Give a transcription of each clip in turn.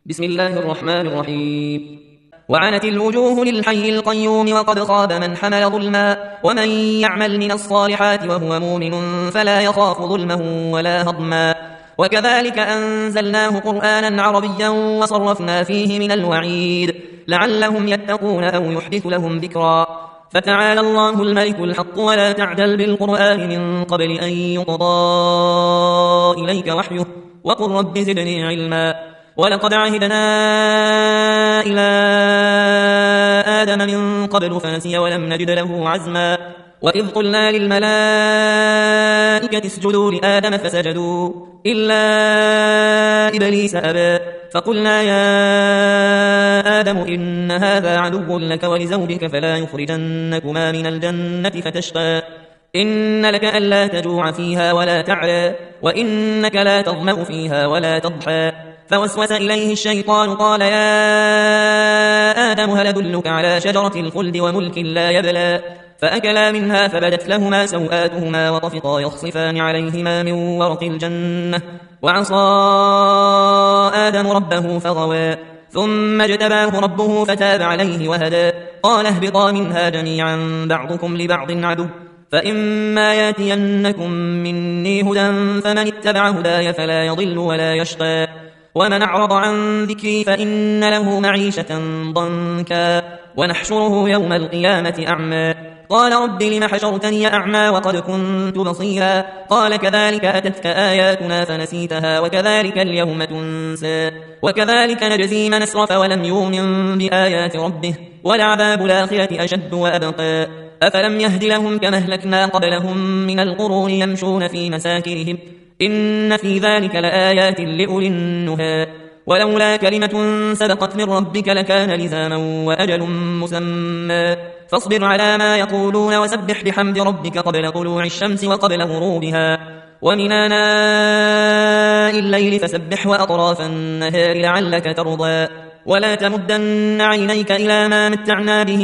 بسم الله الرحمن الرحيم. وعنت الوجوه للحي القيوم وقد خاب من حمل ظلما، ومن يعمل من الصالحات وهو مؤمن فلا يخاف ظلما ولا هضما. وكذلك أنزلناه قرآنا عربيا وصرفنا فيه من الوعيد لعلهم يتقون أو يحدث لهم ذكرا. فتعالى الله الملك الحق، ولا تعجل بالقرآن من قبل أن يقضى إليك وحيه، وقل رب زدني علما. ولقد عهدنا إلى آدم من قبل فنسي ولم نجد له عزما. وإذ قلنا للملائكة اسجدوا لآدم فسجدوا إلا إبليس أبى، فقلنا يا آدم إن هذا عدو لك ولزوجك فلا يخرجنكما من الجنة فتشقى. إن لك ألا تجوع فيها ولا تعرى، وإنك لا تظمأ فيها ولا تضحى. فوسوس إليه الشيطان قال يا آدم هل أدلك على شجرة الخلد وملك لا يبلى. فأكلا منها فبدت لهما سوآتهما وطفقا يخصفان عليهما من ورق الجنة، وعصى آدم ربه فغوى، ثم اجتباه ربه فتاب عليه وهدى. قال اهبطا منها جميعا بعضكم لبعض عدو، فإما ياتينكم مني هدى فمن اتبع هداي فلا يضل ولا يشقى، ومن أعرض عن ذكري فإن له معيشة ضنكا ونحشره يوم القيامة أعمى. قال رب لم حشرتني أعمى وقد كنت بصيرا. قال كذلك أتتك آياتنا فنسيتها وكذلك اليوم تنسى. وكذلك نجزي من أسرف ولم يؤمن بآيات ربه، ولعذاب الآخرة أشد وأبقى. أفلم يهد لهم كما أهلكنا قبلهم من القرون يمشون في مساكنهم، إن في ذلك لآيات لأولي النهى. ولولا كلمة سبقت من ربك لكان لزاما وأجل مسمى. فاصبر على ما يقولون وسبح بحمد ربك قبل طلوع الشمس وقبل غروبها، ومن آناء الليل فسبح وأطراف النهار لعلك ترضى. ولا تمدن عينيك إلى ما متعنا به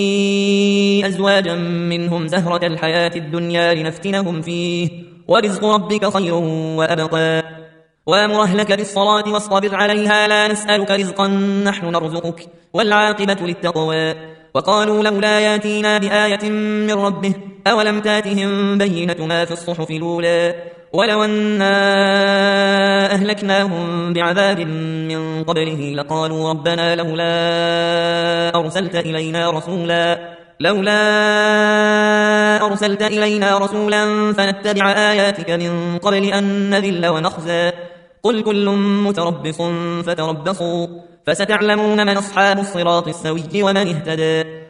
أزواجا منهم زهرة الحياة الدنيا لنفتنهم فيه، ورزق ربك خير وأبقى. وامر أهلك بالصلاة واصطبر عليها لا نسألك رزقا نحن نرزقك، والعاقبة للتقوى. وقالوا لولا ياتينا بآية من ربه أولم تاتهم بينة ما في الصحف الأولى. ولو أنا أهلكناهم بعذاب من قبله لقالوا ربنا لولا أرسلت إلينا رسولا فنتبع آياتك من قبل أن نذل ونخزى. قل كل متربص فتربصوا فستعلمون من أصحاب الصراط السوي ومن اهتدى.